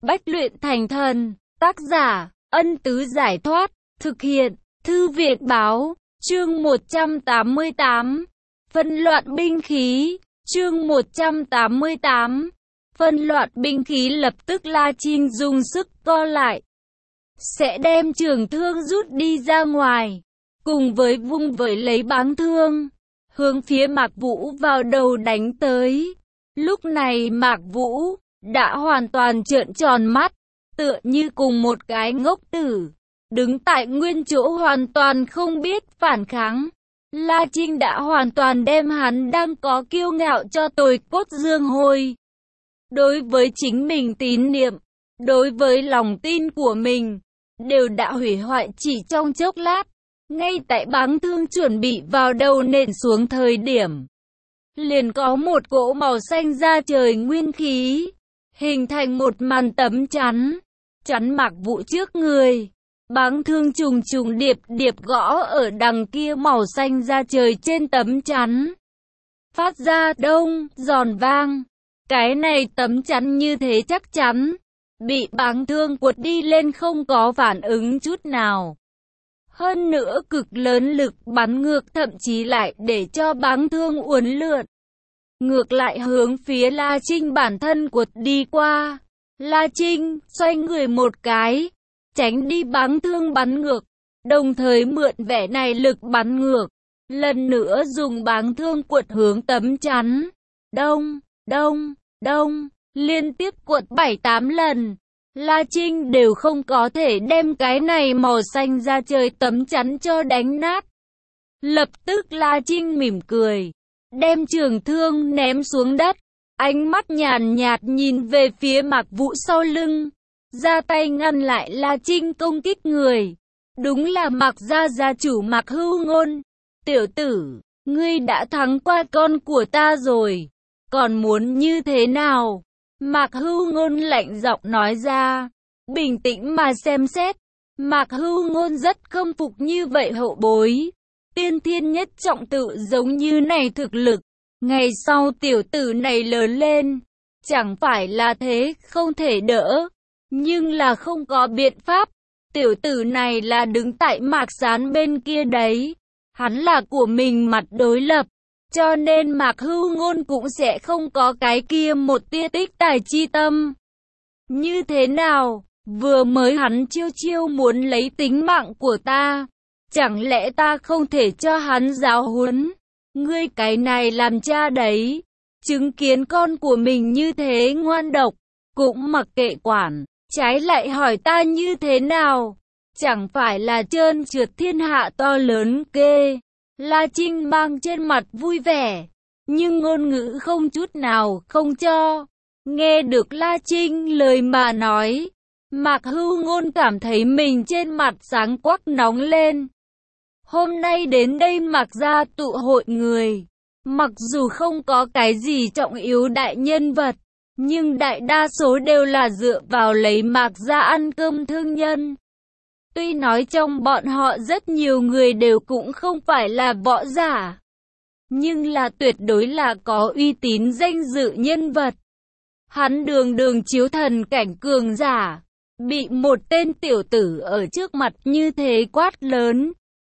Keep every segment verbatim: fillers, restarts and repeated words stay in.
Bách luyện thành thần, tác giả, Ân Tứ Giải Thoát, thực hiện, Thư Việt Báo, chương một trăm tám mươi tám, phân loạn binh khí, chương một trăm tám mươi tám, phân loạn binh khí. Lập tức La Trinh dùng sức co lại, sẽ đem trường thương rút đi ra ngoài, cùng với vung vẩy lấy báng thương, hướng phía Mạc Vũ vào đầu đánh tới. Lúc này Mạc Vũ đã hoàn toàn trợn tròn mắt, tựa như cùng một cái ngốc tử, đứng tại nguyên chỗ hoàn toàn không biết phản kháng. La Trinh đã hoàn toàn đem hắn đang có kiêu ngạo cho tồi cốt dương hôi. Đối với chính mình tín niệm, đối với lòng tin của mình, đều đã hủy hoại chỉ trong chốc lát. Ngay tại báng thương chuẩn bị vào đầu nện xuống thời điểm, liền có một cỗ màu xanh da trời nguyên khí, hình thành một màn tấm chắn, chắn Mạc Vũ trước người. Báng thương trùng trùng điệp điệp gõ ở đằng kia màu xanh da trời trên tấm chắn, phát ra đông, giòn vang. Cái này tấm chắn như thế chắc chắn, bị báng thương quật đi lên không có phản ứng chút nào. Hơn nữa cực lớn lực bắn ngược, thậm chí lại để cho báng thương uốn lượn, ngược lại hướng phía La Trinh bản thân quật đi qua. La Trinh xoay người một cái, tránh đi báng thương bắn ngược, đồng thời mượn vẻ này lực bắn ngược, lần nữa dùng báng thương quật hướng tấm chắn. Đông, đông, đông, liên tiếp quật bảy tám lần, La Trinh đều không có thể đem cái này màu xanh da trời tấm chắn cho đánh nát. Lập tức La Trinh mỉm cười, đem trường thương ném xuống đất, ánh mắt nhàn nhạt nhìn về phía Mạc Vũ sau lưng, ra tay ngăn lại La Trinh công kích người. Đúng là Mạc gia gia chủ Mạc Hưu Ngôn. Tiểu tử, ngươi đã thắng qua con của ta rồi, còn muốn như thế nào? Mạc Hưu Ngôn lạnh giọng nói ra. Bình tĩnh mà xem xét, Mạc Hưu Ngôn rất không phục như vậy hậu bối. Tiên thiên nhất trọng tự giống như này thực lực, ngày sau tiểu tử này lớn lên, chẳng phải là thế không thể đỡ. Nhưng là không có biện pháp, tiểu tử này là đứng tại Mạc Sán bên kia đấy. Hắn là của mình mặt đối lập, cho nên Mạc Hưu Ngôn cũng sẽ không có cái kia một tia tích tài chi tâm. Như thế nào, vừa mới hắn chiêu chiêu muốn lấy tính mạng của ta, chẳng lẽ ta không thể cho hắn giáo huấn? Ngươi cái này làm cha đấy, chứng kiến con của mình như thế ngoan độc, cũng mặc kệ quản, trái lại hỏi ta như thế nào? Chẳng phải là trơn trượt thiên hạ to lớn kê? La Trinh mang trên mặt vui vẻ, nhưng ngôn ngữ không chút nào không cho. Nghe được La Trinh lời mà nói, Mạc Hưu Ngôn cảm thấy mình trên mặt sáng quắc nóng lên. Hôm nay đến đây Mạc gia tụ hội người, mặc dù không có cái gì trọng yếu đại nhân vật, nhưng đại đa số đều là dựa vào lấy Mạc gia ăn cơm thương nhân. Tuy nói trong bọn họ rất nhiều người đều cũng không phải là võ giả, nhưng là tuyệt đối là có uy tín danh dự nhân vật. Hắn đường đường chiếu thần cảnh cường giả, bị một tên tiểu tử ở trước mặt như thế quát lớn.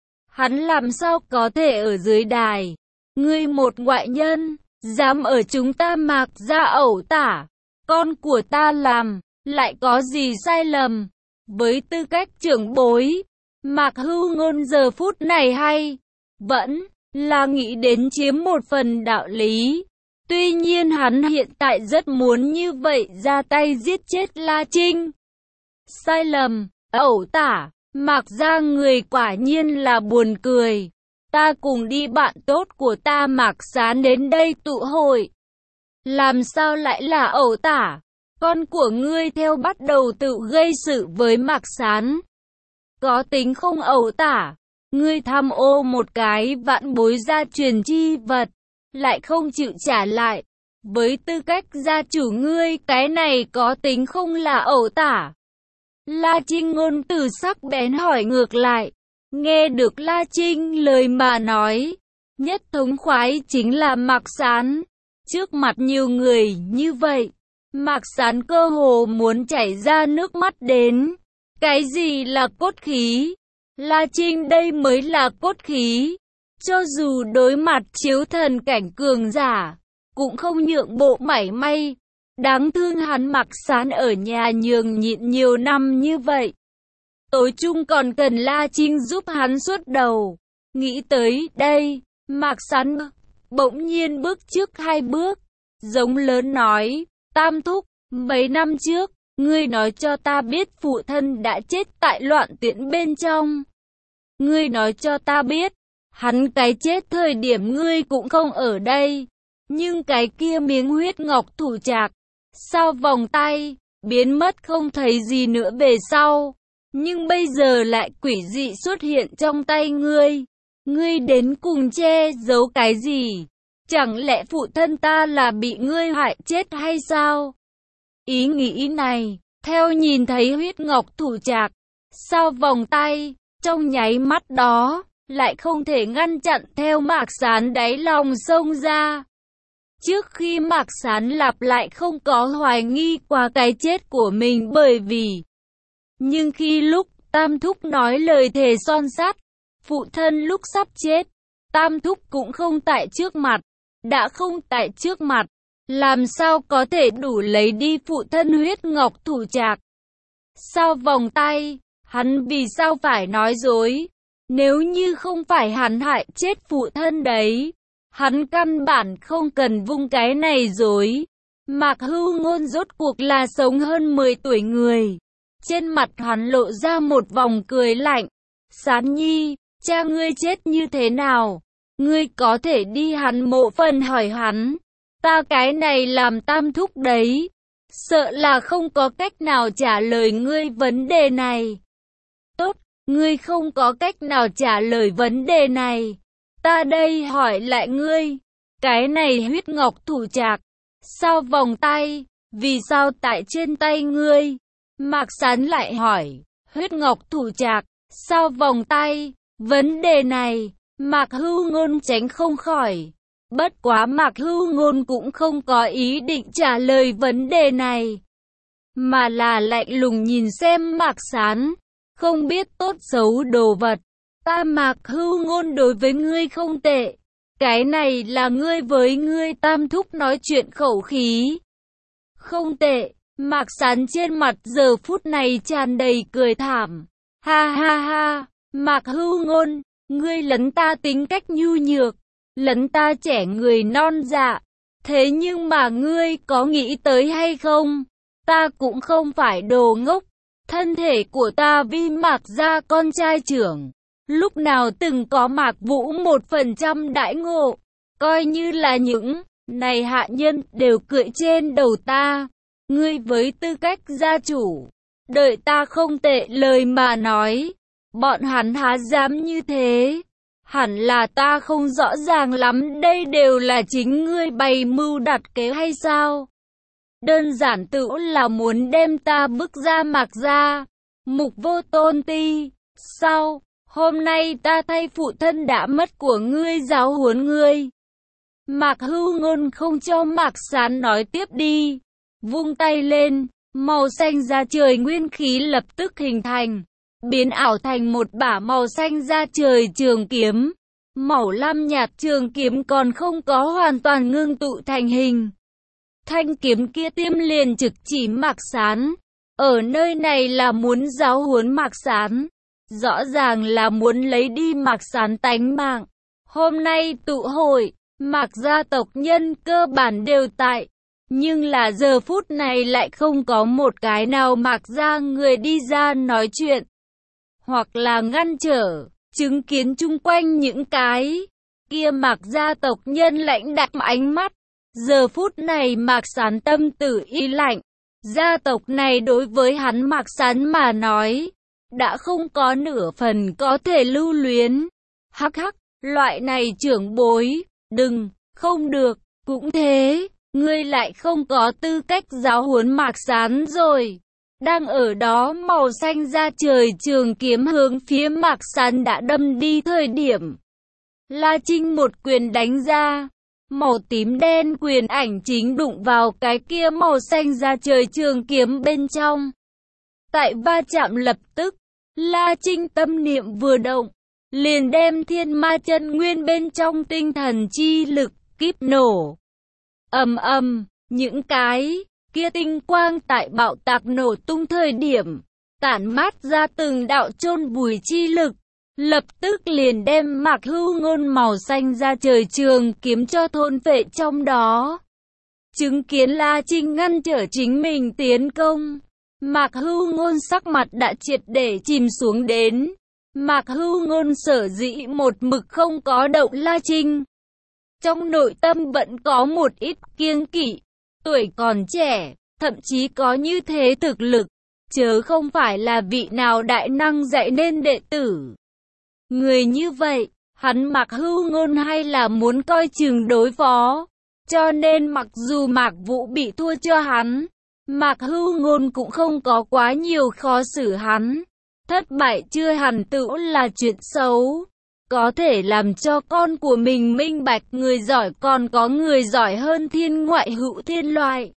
Hắn làm sao có thể ở dưới đài? Ngươi một ngoại nhân, dám ở chúng ta Mạc gia ẩu tả, con của ta làm, lại có gì sai lầm? Với tư cách trưởng bối, Mạc Hưu Ngôn giờ phút này hay vẫn là nghĩ đến chiếm một phần đạo lý. Tuy nhiên hắn hiện tại rất muốn như vậy ra tay giết chết La Trinh. Sai lầm, ẩu tả, Mạc gia người quả nhiên là buồn cười. Ta cùng đi bạn tốt của ta Mạc Sán đến đây tụ hội, làm sao lại là ẩu tả? Con của ngươi theo bắt đầu tự gây sự với Mạc Sán, có tính không ẩu tả? Ngươi tham ô một cái vạn bối gia truyền chi vật, lại không chịu trả lại. Với tư cách gia chủ ngươi, cái này có tính không là ẩu tả? La Trinh ngôn từ sắc bén hỏi ngược lại. Nghe được La Trinh lời mà nói, nhất thống khoái chính là Mạc Sán. Trước mặt nhiều người như vậy, Mạc Sán cơ hồ muốn chảy ra nước mắt đến. Cái gì là cốt khí? La Trinh đây mới là cốt khí. Cho dù đối mặt chiếu thần cảnh cường giả, cũng không nhượng bộ mảy may. Đáng thương hắn Mạc Sán ở nhà nhường nhịn nhiều năm như vậy. Tối chung còn cần La Trinh giúp hắn suốt đầu. Nghĩ tới đây, Mạc Sán bỗng nhiên bước trước hai bước, giống lớn nói, Tam thúc, mấy năm trước, ngươi nói cho ta biết phụ thân đã chết tại loạn tiễn bên trong. Ngươi nói cho ta biết, hắn cái chết thời điểm ngươi cũng không ở đây. Nhưng cái kia miếng huyết ngọc thủ trạc, sau vòng tay, biến mất không thấy gì nữa về sau. Nhưng bây giờ lại quỷ dị xuất hiện trong tay ngươi. Ngươi đến cùng che giấu cái gì? Chẳng lẽ phụ thân ta là bị ngươi hại chết hay sao? Ý nghĩ này, theo nhìn thấy huyết ngọc thủ trạc, sau vòng tay, trong nháy mắt đó, lại không thể ngăn chặn theo Mạc Sán đáy lòng xông ra. Trước khi Mạc Sán lặp lại không có hoài nghi qua cái chết của mình bởi vì. Nhưng khi lúc Tam thúc nói lời thề son sắt, phụ thân lúc sắp chết, Tam thúc cũng không tại trước mặt. Đã không tại trước mặt, làm sao có thể đủ lấy đi phụ thân huyết ngọc thủ trạc? Sau vòng tay, hắn vì sao phải nói dối? Nếu như không phải hắn hại chết phụ thân đấy, hắn căn bản không cần vung cái này dối. Mạc Hưu Ngôn rốt cuộc là sống hơn mười tuổi người. Trên mặt hắn lộ ra một vòng cười lạnh. Sán Nhi, cha ngươi chết như thế nào? Ngươi có thể đi hắn mộ phần hỏi hắn. Ta cái này làm Tam thúc đấy. Sợ là không có cách nào trả lời ngươi vấn đề này. Tốt, ngươi không có cách nào trả lời vấn đề này. Ta đây hỏi lại ngươi. Cái này huyết ngọc thủ trạc, sau vòng tay, vì sao tại trên tay ngươi? Mạc Sán lại hỏi, huyết ngọc thủ trạc, sau vòng tay, vấn đề này, Mạc Hưu Ngôn tránh không khỏi. Bất quá Mạc Hưu Ngôn cũng không có ý định trả lời vấn đề này, mà là lạnh lùng nhìn xem Mạc Sán, không biết tốt xấu đồ vật. Ta Mạc Hưu Ngôn đối với ngươi không tệ. Cái này là ngươi với ngươi Tam thúc nói chuyện khẩu khí. Không tệ. Mạc Sán trên mặt giờ phút này tràn đầy cười thảm. Ha ha ha, Mạc Hưu Ngôn, ngươi lấn ta tính cách nhu nhược, lấn ta trẻ người non dạ. Thế nhưng mà ngươi có nghĩ tới hay không? Ta cũng không phải đồ ngốc. Thân thể của ta vi Mạc gia con trai trưởng, lúc nào từng có Mạc Vũ một phần trăm đãi ngộ. Coi như là những này hạ nhân đều cưỡi trên đầu ta. Ngươi với tư cách gia chủ, đợi ta không tệ lời mà nói, bọn hắn há dám như thế? Hẳn là ta không rõ ràng lắm, đây đều là chính ngươi bày mưu đặt kế hay sao? Đơn giản tự là muốn đem ta bức ra Mạc gia. Mục Vô Tôn Ti, sao? Hôm nay ta thay phụ thân đã mất của ngươi giáo huấn ngươi. Mạc Hưu Ngôn không cho Mạc Sán nói tiếp đi. Vung tay lên, màu xanh da trời nguyên khí lập tức hình thành, biến ảo thành một bả màu xanh da trời trường kiếm. Màu lam nhạt trường kiếm còn không có hoàn toàn ngưng tụ thành hình. Thanh kiếm kia tiêm liền trực chỉ Mạc Sán. Ở nơi này là muốn giáo huấn Mạc Sán. Rõ ràng là muốn lấy đi Mạc Sán tánh mạng. Hôm nay tụ hội, Mạc gia tộc nhân cơ bản đều tại. Nhưng là giờ phút này lại không có một cái nào Mạc gia người đi ra nói chuyện. Hoặc là ngăn trở, chứng kiến chung quanh những cái kia Mạc gia tộc nhân lãnh đạm ánh mắt. Giờ phút này Mạc Sán tâm tử y lạnh. Gia tộc này đối với hắn Mạc Sán mà nói, đã không có nửa phần có thể lưu luyến. Hắc hắc, loại này trưởng bối, đừng, không được, cũng thế, ngươi lại không có tư cách giáo huấn Mạc Sán rồi. Đang ở đó màu xanh da trời trường kiếm hướng phía Mạc Sán đã đâm đi thời điểm. La Trinh một quyền đánh ra, Màu tím đen quyền ảnh chính đụng vào cái kia màu xanh da trời trường kiếm bên trong. Tại va chạm lập tức, La Trinh tâm niệm vừa động, liền đem thiên ma chân nguyên bên trong tinh thần chi lực kíp nổ. Ầm ầm, những cái kia tinh quang tại bạo tạc nổ tung thời điểm, tản mát ra từng đạo chôn vùi chi lực, lập tức liền đem Mạc Hưu Ngôn màu xanh da trời trường kiếm cho thôn phệ trong đó. Chứng kiến La Trinh ngăn trở chính mình tiến công, Mạc Hưu Ngôn sắc mặt đã triệt để chìm xuống đến. Mạc Hưu Ngôn sở dĩ một mực không có động La Trinh, trong nội tâm vẫn có một ít kiêng kỵ. Tuổi còn trẻ, thậm chí có như thế thực lực, chớ không phải là vị nào đại năng dạy nên đệ tử. Người như vậy, hắn Mạc Hưu Ngôn hay là muốn coi chừng đối phó. Cho nên mặc dù Mạc Vũ bị thua cho hắn, Mạc Hưu Ngôn cũng không có quá nhiều khó xử hắn. Thất bại chưa hẳn tựu là chuyện xấu. Có thể làm cho con của mình minh bạch người giỏi còn có người giỏi hơn thiên ngoại hữu thiên loại.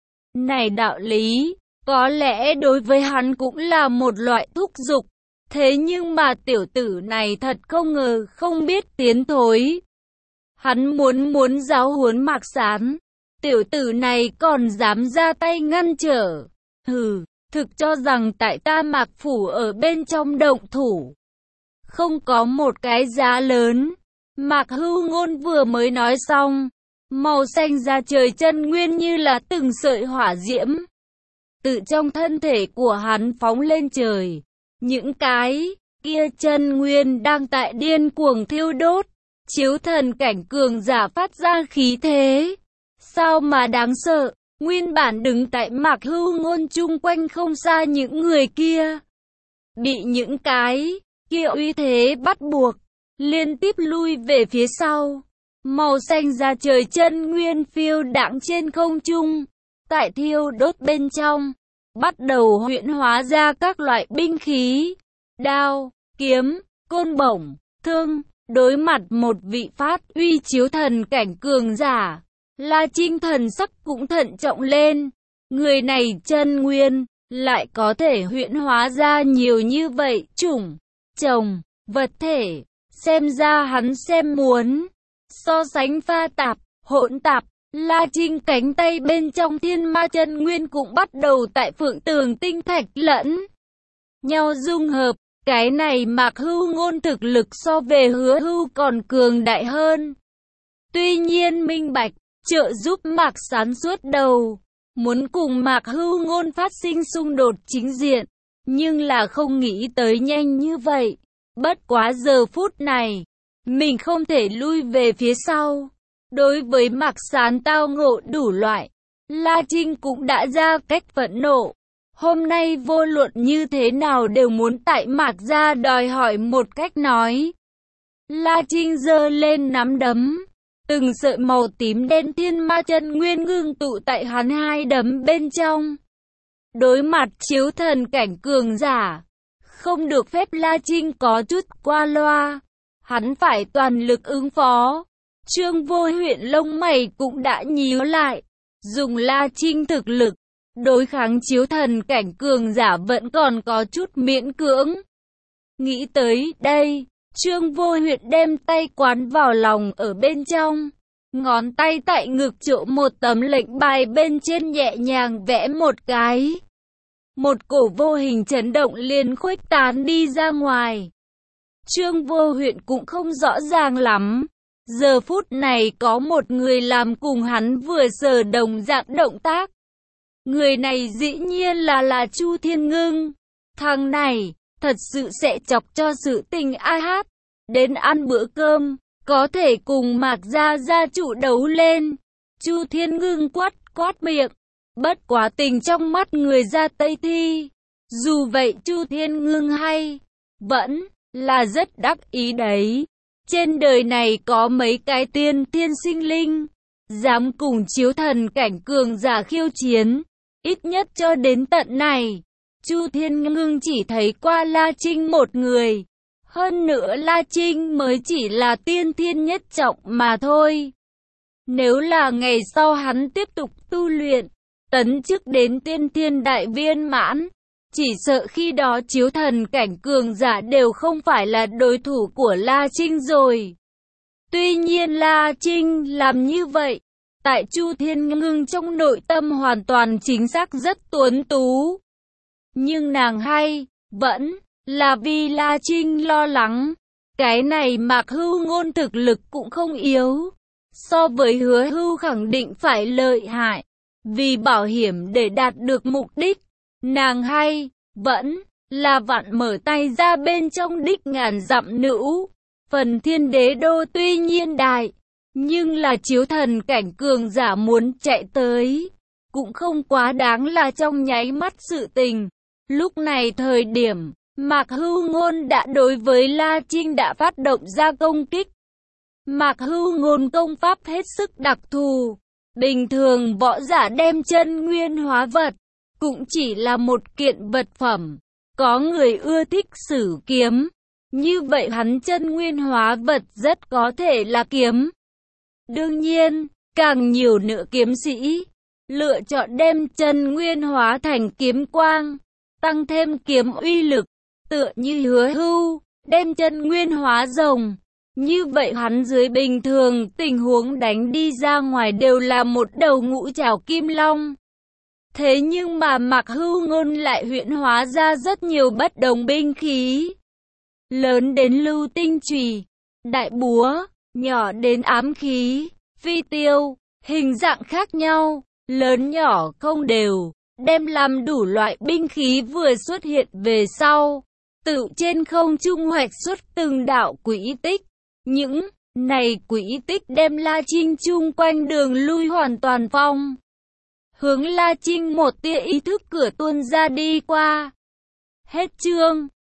Này đạo lý, có lẽ đối với hắn cũng là một loại thúc giục. Thế nhưng mà tiểu tử này thật không ngờ không biết tiến thối. Hắn muốn muốn giáo huấn Mạc Sán. Tiểu tử này còn dám ra tay ngăn trở. Hừ, thực cho rằng tại ta Mạc Phủ ở bên trong động thủ, không có một cái giá lớn. Mạc Hưu Ngôn vừa mới nói xong, màu xanh da trời chân nguyên như là từng sợi hỏa diễm, tự trong thân thể của hắn phóng lên trời. Những cái kia chân nguyên đang tại điên cuồng thiêu đốt, chiếu thần cảnh cường giả phát ra khí thế. Sao mà đáng sợ, nguyên bản đứng tại Mạc Hưu Ngôn chung quanh không xa những người kia, bị những cái kia uy thế bắt buộc, liên tiếp lui về phía sau. Màu xanh da trời chân nguyên phiêu đãng trên không trung, tại thiêu đốt bên trong, bắt đầu huyễn hóa ra các loại binh khí, đao, kiếm, côn bổng, thương. Đối mặt một vị phát uy chiếu thần cảnh cường giả, La Trinh thần sắc cũng thận trọng lên. Người này chân nguyên, lại có thể huyễn hóa ra nhiều như vậy chủng, chồng, vật thể. Xem ra hắn xem muốn so sánh pha tạp, hỗn tạp. La Trinh cánh tay bên trong thiên ma chân nguyên cũng bắt đầu tại phượng tường tinh thạch lẫn nhau dung hợp. Cái này Mạc Hưu Ngôn thực lực so về Hứa Hưu còn cường đại hơn. Tuy nhiên minh bạch, trợ giúp Mạc Sán suốt đầu, muốn cùng Mạc Hưu Ngôn phát sinh xung đột chính diện, nhưng là không nghĩ tới nhanh như vậy. Bất quá giờ phút này, mình không thể lui về phía sau. Đối với Mạc Sán tao ngộ đủ loại, La Trinh cũng đã ra cách phẫn nộ. Hôm nay vô luận như thế nào đều muốn tại Mạc gia đòi hỏi một cách nói. La Trinh giơ lên nắm đấm, từng sợi màu tím đen thiên ma chân nguyên ngưng tụ tại hắn hai đấm bên trong. Đối mặt chiếu thần cảnh cường giả, không được phép La Trinh có chút qua loa, hắn phải toàn lực ứng phó. Trương Vô Huyện lông mày cũng đã nhíu lại, dùng La Trinh thực lực đối kháng chiếu thần cảnh cường giả vẫn còn có chút miễn cưỡng. Nghĩ tới đây, Trương Vô Huyện đem tay quán vào lòng ở bên trong, ngón tay tại ngực chỗ một tấm lệnh bài bên trên nhẹ nhàng vẽ một cái. Một cổ vô hình chấn động liền khuếch tán đi ra ngoài. Trương Vô Huyện cũng không rõ ràng lắm. Giờ phút này có một người làm cùng hắn vừa sở đồng dạng động tác. Người này dĩ nhiên là là Chu Thiên Ngưng. Thằng này, thật sự sẽ chọc cho sự tình ai hát. Đến ăn bữa cơm, có thể cùng Mạc gia gia chủ đấu lên. Chu Thiên Ngưng quát quát miệng. Bất quá tình trong mắt người ra Tây Thi. Dù vậy Chu Thiên Ngưng hay, vẫn là rất đắc ý đấy. Trên đời này có mấy cái tiên thiên sinh linh, dám cùng chiếu thần cảnh cường giả khiêu chiến. Ít nhất cho đến tận này, Chu Thiên Ngưng chỉ thấy qua La Trinh một người. Hơn nữa La Trinh mới chỉ là tiên thiên nhất trọng mà thôi. Nếu là ngày sau hắn tiếp tục tu luyện, tấn chức đến tiên thiên đại viên mãn, chỉ sợ khi đó chiếu thần cảnh cường giả đều không phải là đối thủ của La Trinh rồi. Tuy nhiên La Trinh làm như vậy, tại Chu Thiên Ngưng trong nội tâm hoàn toàn chính xác rất tuấn tú. Nhưng nàng hay, vẫn là vì La Trinh lo lắng. Cái này Mạc Hưu Ngôn thực lực cũng không yếu. So với Hứa Hưu khẳng định phải lợi hại. Vì bảo hiểm để đạt được mục đích, nàng hay, vẫn là vặn mở tay ra bên trong đích ngàn dặm nữ. Phần Thiên Đế Đô tuy nhiên đại, nhưng là chiếu thần cảnh cường giả muốn chạy tới, cũng không quá đáng là trong nháy mắt sự tình. Lúc này thời điểm, Mạc Hưu Ngôn đã đối với La Trinh đã phát động ra công kích. Mạc Hưu Ngôn công pháp hết sức đặc thù. Bình thường võ giả đem chân nguyên hóa vật, cũng chỉ là một kiện vật phẩm. Có người ưa thích sử kiếm, như vậy hắn chân nguyên hóa vật rất có thể là kiếm. Đương nhiên, càng nhiều nữa kiếm sĩ lựa chọn đem chân nguyên hóa thành kiếm quang, tăng thêm kiếm uy lực, tựa như Hứa Hưu, đem chân nguyên hóa rồng. Như vậy hắn dưới bình thường tình huống đánh đi ra ngoài đều là một đầu ngũ trảo kim long. Thế nhưng mà Mạc Hưu Ngôn lại huyễn hóa ra rất nhiều bất đồng binh khí. Lớn đến lưu tinh chùy, đại búa, nhỏ đến ám khí, phi tiêu, hình dạng khác nhau, lớn nhỏ không đều, đem làm đủ loại binh khí vừa xuất hiện về sau, tự trên không trung hoạch xuất từng đạo quỹ tích. Những này quỹ tích đem La Trinh chung quanh đường lui hoàn toàn phong. Hướng La Trinh một tia ý thức cửa tuôn ra đi qua. Hết chương.